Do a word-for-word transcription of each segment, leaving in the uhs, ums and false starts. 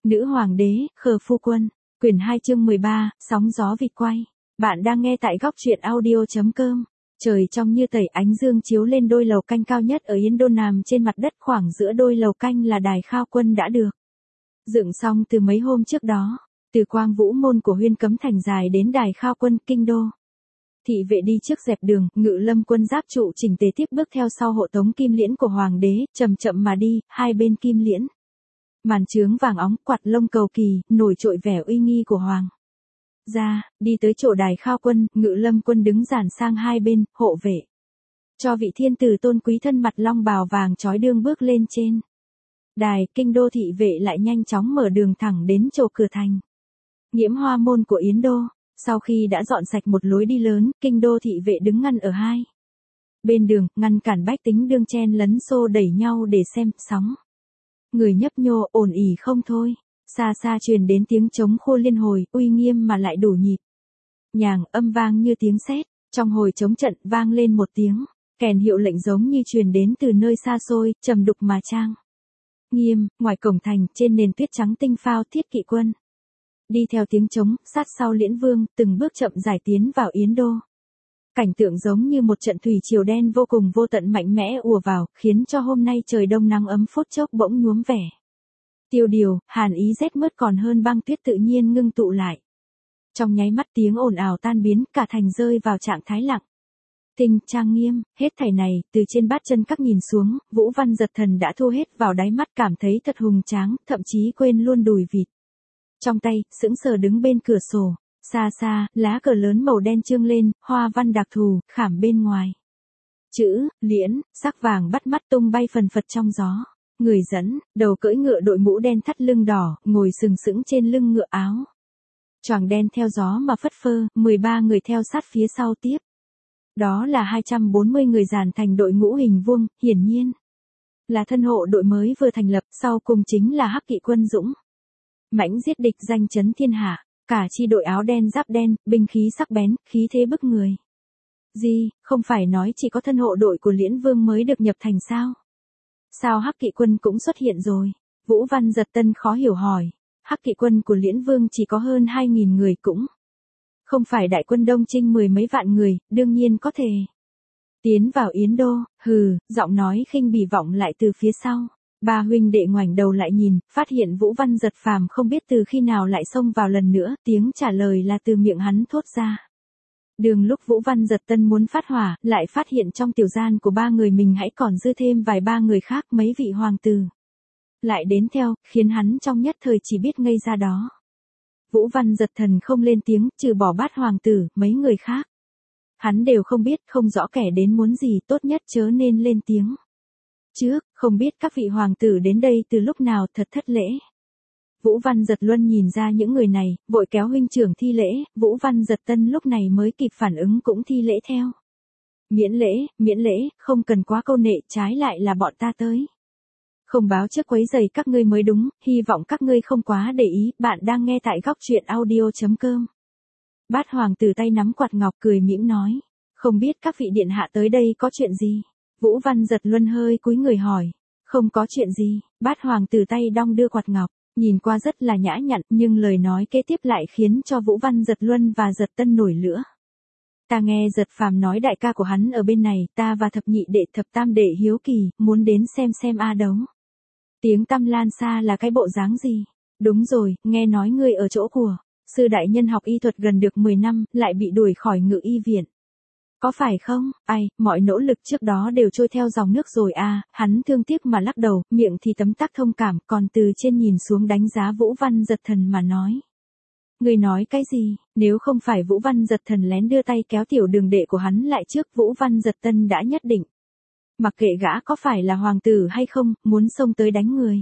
Nữ hoàng đế, khờ phu quân, quyển hai chương mười ba, sóng gió vịt quay. Bạn đang nghe tại góc truyện audio.com. Trời trong như tẩy, ánh dương chiếu lên đôi lầu canh cao nhất ở Yến Đô nằm trên mặt đất, khoảng giữa đôi lầu canh là đài khao quân đã được dựng xong từ mấy hôm trước đó, từ Quang Vũ môn của Huyên Cấm Thành dài đến đài khao quân kinh đô. Thị vệ đi trước dẹp đường, Ngự Lâm quân giáp trụ chỉnh tề tiếp bước theo sau hộ tống kim liễn của hoàng đế, chậm chậm mà đi, hai bên kim liễn màn trướng vàng óng, quạt lông cầu kỳ, nổi trội vẻ uy nghi của hoàng gia. Đi tới chỗ đài khao quân, Ngự Lâm quân đứng dàn sang hai bên, hộ vệ cho vị thiên tử tôn quý thân mặt long bào vàng chói đương bước lên trên đài. Kinh đô thị vệ lại nhanh chóng mở đường thẳng đến chỗ cửa thành Nghiễm Hoa môn của Yến Đô. Sau khi đã dọn sạch một lối đi lớn, kinh đô thị vệ đứng ngăn ở hai bên đường, ngăn cản bách tính đương chen lấn xô đẩy nhau để xem sóng người nhấp nhô, ồn ỉ không thôi. Xa xa truyền đến tiếng trống khô liên hồi, uy nghiêm mà lại đủ nhịp nhàng, âm vang như tiếng sét. Trong hồi trống trận vang lên một tiếng kèn hiệu lệnh giống như truyền đến từ nơi xa xôi, trầm đục mà trang nghiêm. Ngoài cổng thành, trên nền tuyết trắng tinh phao, thiết kỵ quân đi theo tiếng trống, sát sau Liễn Vương, từng bước chậm rãi tiến vào Yến Đô. Cảnh tượng giống như một trận thủy triều đen vô cùng vô tận mạnh mẽ ùa vào, khiến cho hôm nay trời đông nắng ấm phút chốc bỗng nhuốm vẻ tiêu điều, hàn ý rét mướt còn hơn băng tuyết tự nhiên ngưng tụ lại. Trong nháy mắt tiếng ồn ào tan biến, cả thành rơi vào trạng thái lặng thinh trang nghiêm. Hết thảy này, từ trên bát chân các nhìn xuống, Vũ Văn Giật Thần đã thu hết vào đáy mắt, cảm thấy thật hùng tráng, thậm chí quên luôn đùi vịt trong tay, sững sờ đứng bên cửa sổ. Xa xa, lá cờ lớn màu đen trương lên, hoa văn đặc thù, khảm bên ngoài chữ Liễn, sắc vàng bắt mắt tung bay phần phật trong gió. Người dẫn, đầu cưỡi ngựa đội mũ đen thắt lưng đỏ, ngồi sừng sững trên lưng ngựa, áo choàng đen theo gió mà phất phơ, mười ba người theo sát phía sau tiếp. Đó là hai trăm bốn mươi người dàn thành đội ngũ hình vuông, hiển nhiên là thân hộ đội mới vừa thành lập. Sau cùng chính là Hắc Kỵ quân dũng mãnh giết địch, danh chấn thiên hạ. Cả chi đội áo đen giáp đen, binh khí sắc bén, khí thế bức người. Gì, không phải nói chỉ có thân hộ đội của Liễn Vương mới được nhập thành sao? Sao Hắc Kỵ quân cũng xuất hiện rồi? Vũ Văn Giật Tân khó hiểu hỏi. Hắc Kỵ quân của Liễn Vương chỉ có hơn hai nghìn người, cũng không phải đại quân Đông Trinh mười mấy vạn người, đương nhiên có thể tiến vào Yến Đô. Hừ, giọng nói khinh bỉ vọng lại từ phía sau. Ba huynh đệ ngoảnh đầu lại nhìn, phát hiện Vũ Văn Giật Phàm không biết từ khi nào lại xông vào lần nữa, tiếng trả lời là từ miệng hắn thốt ra. Đường lúc Vũ Văn Giật Tân muốn phát hỏa, lại phát hiện trong tiểu gian của ba người mình hãy còn dư thêm vài ba người khác, mấy vị hoàng tử lại đến theo, khiến hắn trong nhất thời chỉ biết ngây ra đó. Vũ Văn Giật Thần không lên tiếng, trừ bỏ Bát hoàng tử, mấy người khác hắn đều không biết, không rõ kẻ đến muốn gì, tốt nhất chớ nên lên tiếng trước, không biết các vị hoàng tử đến đây từ lúc nào, thật thất lễ. Vũ Văn Giật Luân nhìn ra những người này, vội kéo huynh trưởng thi lễ. Vũ Văn Giật Tân lúc này mới kịp phản ứng, cũng thi lễ theo. Miễn lễ, miễn lễ, không cần quá câu nệ, trái lại là bọn ta tới không báo trước quấy rầy các ngươi mới đúng, hy vọng các ngươi không quá để ý. Bạn đang nghe tại góc truyện audio.com. Bát hoàng tử tay nắm quạt ngọc, cười mỉm nói, không biết các vị điện hạ tới đây có chuyện gì? Vũ Văn Giật Luân hơi cúi người hỏi. Không có chuyện gì. Bát hoàng tử tay đong đưa quạt ngọc, nhìn qua rất là nhã nhặn, nhưng lời nói kế tiếp lại khiến cho Vũ Văn Giật Luân và Giật Tân nổi lửa. Ta nghe Giật Phàm nói đại ca của hắn ở bên này, ta và thập nhị đệ thập tam đệ hiếu kỳ, muốn đến xem xem a đấu tiếng tăm lan xa là cái bộ dáng gì. Đúng rồi, nghe nói ngươi ở chỗ của sư đại nhân học y thuật gần được mười năm, lại bị đuổi khỏi Ngự y viện. Có phải không? Ai, mọi nỗ lực trước đó đều trôi theo dòng nước rồi à. Hắn thương tiếc mà lắc đầu, miệng thì tấm tắc thông cảm, còn từ trên nhìn xuống đánh giá Vũ Văn Giật Thần mà nói. Người nói cái gì? Nếu không phải Vũ Văn Giật Thần lén đưa tay kéo tiểu đường đệ của hắn lại trước, Vũ Văn Giật Tân đã nhất định mặc kệ gã có phải là hoàng tử hay không, muốn xông tới đánh người.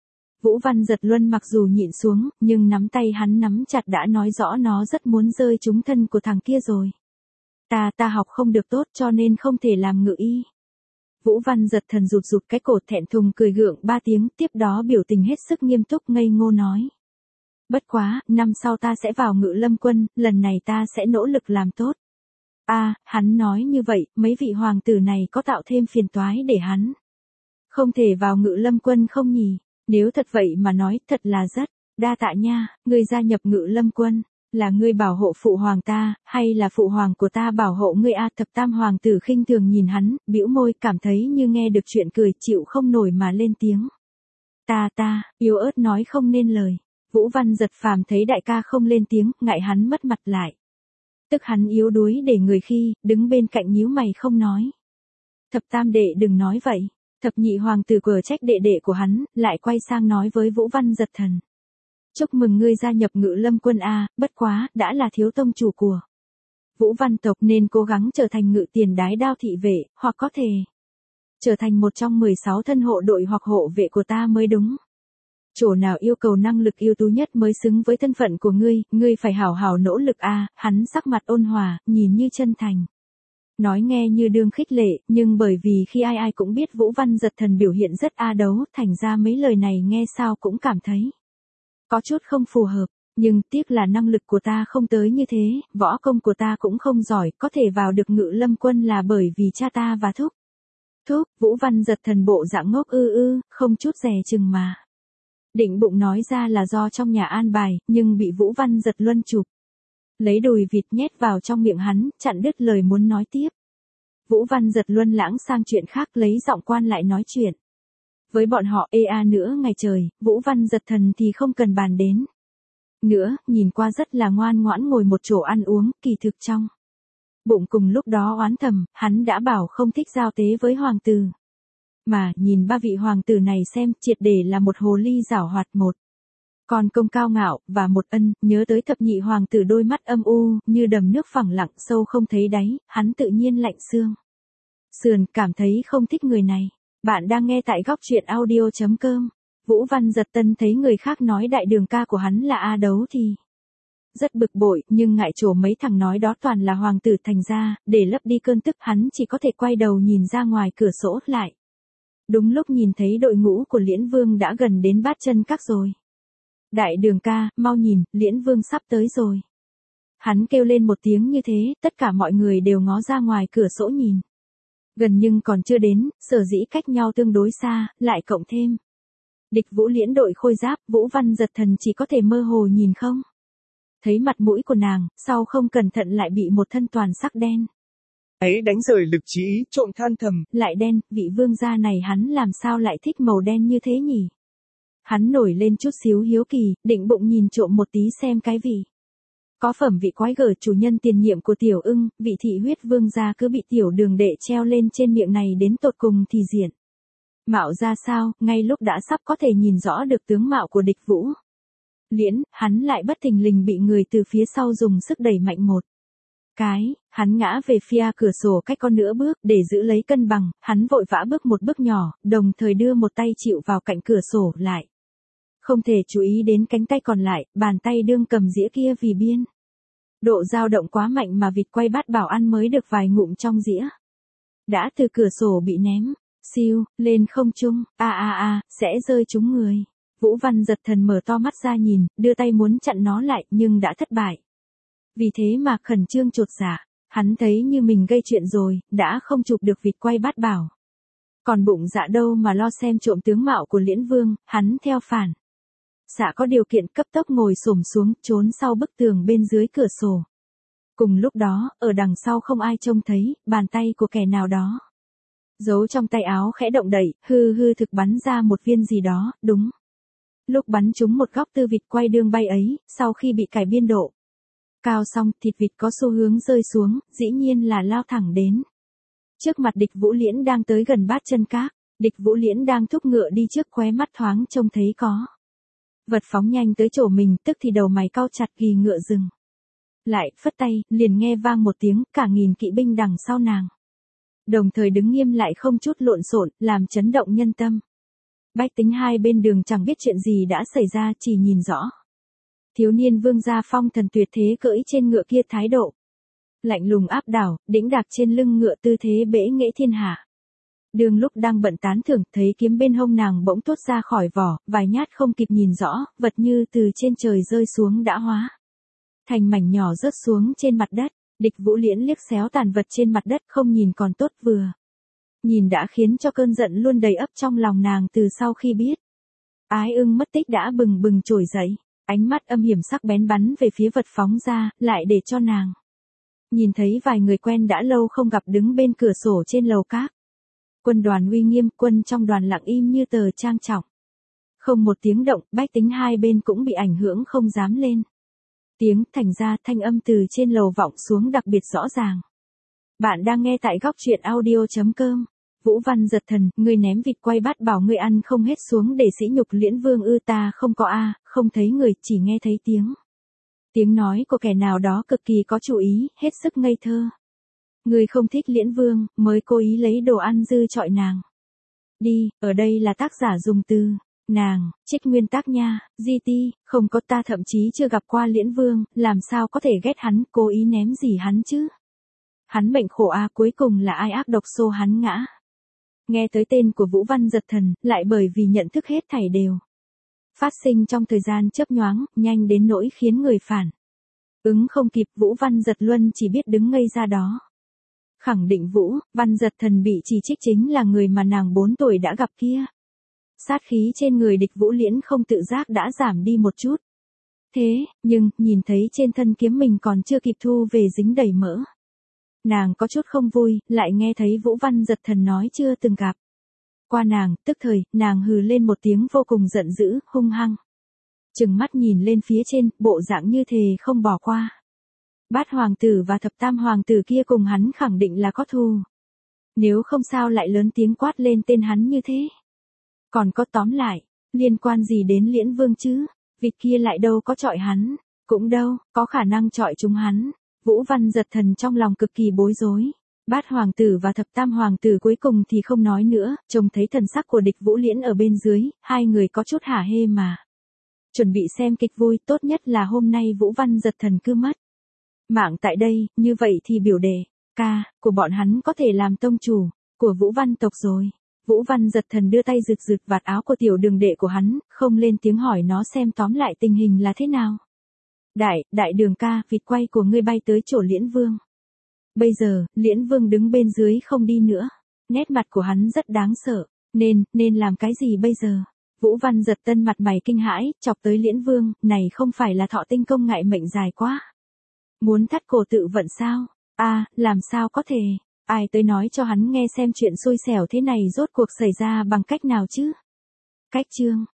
Vũ Văn Giật Luân mặc dù nhịn xuống, nhưng nắm tay hắn nắm chặt đã nói rõ nó rất muốn rơi trúng thân của thằng kia rồi. Ta, ta học không được tốt cho nên không thể làm ngự y. Vũ Văn Giật Thần rụt rụt cái cổ, thẹn thùng cười gượng ba tiếng, tiếp đó biểu tình hết sức nghiêm túc ngây ngô nói. Bất quá, năm sau ta sẽ vào Ngự Lâm quân, lần này ta sẽ nỗ lực làm tốt. A, à, hắn nói như vậy, mấy vị hoàng tử này có tạo thêm phiền toái để hắn không thể vào Ngự Lâm quân không nhỉ? Nếu thật vậy mà nói, thật là rất Đa tạ nha, ngươi gia nhập Ngự Lâm quân, là ngươi bảo hộ phụ hoàng ta, hay là phụ hoàng của ta bảo hộ ngươi a? Thập tam hoàng tử khinh thường nhìn hắn, bĩu môi, cảm thấy như nghe được chuyện cười, chịu không nổi mà lên tiếng. Ta ta, yếu ớt nói không nên lời. Vũ Văn Giật Phàm thấy đại ca không lên tiếng, ngại hắn mất mặt lại. Tức hắn yếu đuối để người khi, đứng bên cạnh nhíu mày không nói. Thập tam đệ đừng nói vậy. Thập nhị hoàng tử quở trách đệ đệ của hắn, lại quay sang nói với Vũ Văn Giật Thần. Chúc mừng ngươi gia nhập Ngự Lâm quân a, bất quá, đã là thiếu tông chủ của Vũ Văn tộc nên cố gắng trở thành ngự tiền đái đao thị vệ, hoặc có thể trở thành một trong mười sáu thân hộ đội hoặc hộ vệ của ta mới đúng. Chỗ nào yêu cầu năng lực ưu tú nhất mới xứng với thân phận của ngươi, ngươi phải hảo hảo nỗ lực a. Hắn sắc mặt ôn hòa, nhìn như chân thành. Nói nghe như đương khích lệ, nhưng bởi vì khi ai ai cũng biết Vũ Văn Giật Thần biểu hiện rất a đấu, thành ra mấy lời này nghe sao cũng cảm thấy có chút không phù hợp, nhưng tiếc là năng lực của ta không tới như thế, võ công của ta cũng không giỏi, có thể vào được Ngự Lâm quân là bởi vì cha ta và thúc. Thúc, Vũ Văn Giật Thần bộ dạng ngốc ư ư, không chút dè chừng mà. Định bụng nói ra là do trong nhà an bài, nhưng bị Vũ Văn Giật Luân chụp. Lấy đùi vịt nhét vào trong miệng hắn, chặn đứt lời muốn nói tiếp. Vũ Văn Giật Luân lãng sang chuyện khác, lấy giọng quan lại nói chuyện. Với bọn họ ê a nữa ngày trời, Vũ Văn Giật Thần thì không cần bàn đến. Nữa, nhìn qua rất là ngoan ngoãn ngồi một chỗ ăn uống, kỳ thực trong bụng cùng lúc đó oán thầm, hắn đã bảo không thích giao tế với hoàng tử. Mà, nhìn ba vị hoàng tử này xem, triệt để là một hồ ly giảo hoạt một. Còn công cao ngạo, và một ân, nhớ tới thập nhị hoàng tử đôi mắt âm u, như đầm nước phẳng lặng sâu không thấy đáy, hắn tự nhiên lạnh xương. Sườn, cảm thấy không thích người này. Bạn đang nghe tại góc truyện audio chấm com. Vũ Văn Giật Tân thấy người khác nói đại đường ca của hắn là A đấu thì rất bực bội, nhưng ngại chỗ mấy thằng nói đó toàn là hoàng tử, thành ra, để lấp đi cơn tức hắn chỉ có thể quay đầu nhìn ra ngoài cửa sổ lại. Đúng lúc nhìn thấy đội ngũ của Liễn Vương đã gần đến Bát Chân Các rồi. Đại đường ca, mau nhìn, Liễn Vương sắp tới rồi. Hắn kêu lên một tiếng như thế, tất cả mọi người đều ngó ra ngoài cửa sổ nhìn. Gần nhưng còn chưa đến, sở dĩ cách nhau tương đối xa, lại cộng thêm. Địch Vũ Liễn đội khôi giáp, Vũ Văn Giật Thần chỉ có thể mơ hồ nhìn không. Thấy mặt mũi của nàng, sau không cẩn thận lại bị một thân toàn sắc đen. Ấy đánh rời lực trí ý, trộm than thầm. Lại đen, vị vương gia này hắn làm sao lại thích màu đen như thế nhỉ? Hắn nổi lên chút xíu hiếu kỳ, định bụng nhìn trộm một tí xem cái vị. Có phẩm vị quái gở chủ nhân tiền nhiệm của Tiểu Ưng, vị thị huyết vương gia cứ bị tiểu đường đệ treo lên trên miệng này đến tột cùng thì diện. Mạo ra sao, ngay lúc đã sắp có thể nhìn rõ được tướng mạo của địch Vũ Liễn, hắn lại bất thình lình bị người từ phía sau dùng sức đẩy mạnh một cái, hắn ngã về phía cửa sổ cách con nửa bước, để giữ lấy cân bằng, hắn vội vã bước một bước nhỏ, đồng thời đưa một tay chịu vào cạnh cửa sổ lại. Không thể chú ý đến cánh tay còn lại, bàn tay đương cầm dĩa kia vì biên độ dao động quá mạnh mà vịt quay bát bảo ăn mới được vài ngụm trong dĩa. Đã từ cửa sổ bị ném, siêu, lên không trung, a a a, sẽ rơi trúng người. Vũ Văn Giật Thần mở to mắt ra nhìn, đưa tay muốn chặn nó lại, nhưng đã thất bại. Vì thế mà khẩn trương chột dạ, hắn thấy như mình gây chuyện rồi, đã không chụp được vịt quay bát bảo. Còn bụng dạ đâu mà lo xem trộm tướng mạo của Liễn Vương, hắn theo phản xạ có điều kiện cấp tốc ngồi xổm xuống, trốn sau bức tường bên dưới cửa sổ. Cùng lúc đó, ở đằng sau không ai trông thấy, bàn tay của kẻ nào đó giấu trong tay áo khẽ động đậy, hư hư thực bắn ra một viên gì đó, đúng. Lúc bắn trúng một góc tư vịt quay đương bay ấy, sau khi bị cải biên độ cao xong, thịt vịt có xu hướng rơi xuống, dĩ nhiên là lao thẳng đến trước mặt địch Vũ Liễn đang tới gần Bát Chân Các. Địch Vũ Liễn đang thúc ngựa đi trước, khóe mắt thoáng trông thấy có vật phóng nhanh tới chỗ mình, tức thì đầu mày cau chặt, ghi ngựa dừng lại, phất tay, liền nghe vang một tiếng, cả nghìn kỵ binh đằng sau nàng đồng thời đứng nghiêm lại không chút lộn xộn, làm chấn động nhân tâm. Bách tính hai bên đường chẳng biết chuyện gì đã xảy ra, chỉ nhìn rõ thiếu niên vương gia phong thần tuyệt thế cưỡi trên ngựa kia, thái độ lạnh lùng áp đảo, đĩnh đạc trên lưng ngựa, tư thế bẽ nghệ thiên hạ. Đường lúc đang bận tán thưởng, thấy kiếm bên hông nàng bỗng thốt ra khỏi vỏ, vài nhát không kịp nhìn rõ, vật như từ trên trời rơi xuống đã hóa thành mảnh nhỏ rớt xuống trên mặt đất. Địch Vũ Liễn liếc xéo tàn vật trên mặt đất, không nhìn còn tốt, vừa nhìn đã khiến cho cơn giận luôn đầy ấp trong lòng nàng từ sau khi biết Ái Ưng mất tích đã bừng bừng trồi dậy. Ánh mắt âm hiểm sắc bén bắn về phía vật phóng ra, lại để cho nàng nhìn thấy vài người quen đã lâu không gặp đứng bên cửa sổ trên lầu các. Quân đoàn uy nghiêm, quân trong đoàn lặng im như tờ trang trọng. Không một tiếng động, bách tính hai bên cũng bị ảnh hưởng không dám lên tiếng, thành ra thanh âm từ trên lầu vọng xuống đặc biệt rõ ràng. Bạn đang nghe tại góc truyện audio.com. Vũ Văn giật thần, ngươi ném vịt quay bát bảo ngươi ăn không hết xuống để sỉ nhục Liễn Vương ư? Ta không có a, không thấy người, chỉ nghe thấy tiếng. Tiếng nói của kẻ nào đó cực kỳ có chủ ý, hết sức ngây thơ. Ngươi không thích Liễn Vương, mới cố ý lấy đồ ăn dư chọi nàng. Đi, ở đây là tác giả dùng từ nàng, trích nguyên tác nha, giê tê, không có, ta thậm chí chưa gặp qua Liễn Vương, làm sao có thể ghét hắn, cố ý ném gì hắn chứ? Hắn mệnh khổ a, cuối cùng là ai ác độc xô hắn ngã. Nghe tới tên của Vũ Văn giật thần, lại bởi vì nhận thức hết thảy đều phát sinh trong thời gian chớp nhoáng, nhanh đến nỗi khiến người phản ứng không kịp. Vũ Văn giật luân chỉ biết đứng ngây ra đó. Khẳng định Vũ Văn giật thần bị chỉ trích chính là người mà nàng bốn tuổi đã gặp kia. Sát khí trên người địch Vũ Liễn không tự giác đã giảm đi một chút. Thế, nhưng, nhìn thấy trên thân kiếm mình còn chưa kịp thu về dính đầy mỡ. Nàng có chút không vui, lại nghe thấy Vũ Văn giật thần nói chưa từng gặp qua nàng, tức thời, nàng hừ lên một tiếng vô cùng giận dữ, hung hăng. Trừng mắt nhìn lên phía trên, bộ dạng như thề không bỏ qua. Bát hoàng tử và thập tam hoàng tử kia cùng hắn khẳng định là có thù. Nếu không sao lại lớn tiếng quát lên tên hắn như thế. Còn có tóm lại, liên quan gì đến Liễn Vương chứ? Vịt kia lại đâu có chọi hắn, cũng đâu, có khả năng chọi chúng hắn. Vũ Văn giật thần trong lòng cực kỳ bối rối. Bát hoàng tử và thập tam hoàng tử cuối cùng thì không nói nữa, trông thấy thần sắc của địch Vũ Liễn ở bên dưới, hai người có chút hả hê mà. Chuẩn bị xem kịch vui, tốt nhất là hôm nay Vũ Văn giật thần cứ mất mạng tại đây, như vậy thì biểu đệ, ca, của bọn hắn có thể làm tông chủ của Vũ Văn tộc rồi. Vũ Văn giật thần đưa tay rực rực vạt áo của tiểu đường đệ của hắn, không lên tiếng hỏi nó xem tóm lại tình hình là thế nào. Đại, đại đường ca, vịt quay của ngươi bay tới chỗ Liễn Vương. Bây giờ, Liễn Vương đứng bên dưới không đi nữa. Nét mặt của hắn rất đáng sợ. Nên, nên làm cái gì bây giờ? Vũ Văn giật tân mặt mày kinh hãi, chọc tới Liễn Vương, này không phải là Thọ Tinh công ngại mệnh dài quá. Muốn thắt cổ tự vận sao? A, à, làm sao có thể? Ai tới nói cho hắn nghe xem chuyện xui xẻo thế này rốt cuộc xảy ra bằng cách nào chứ? Cách chương.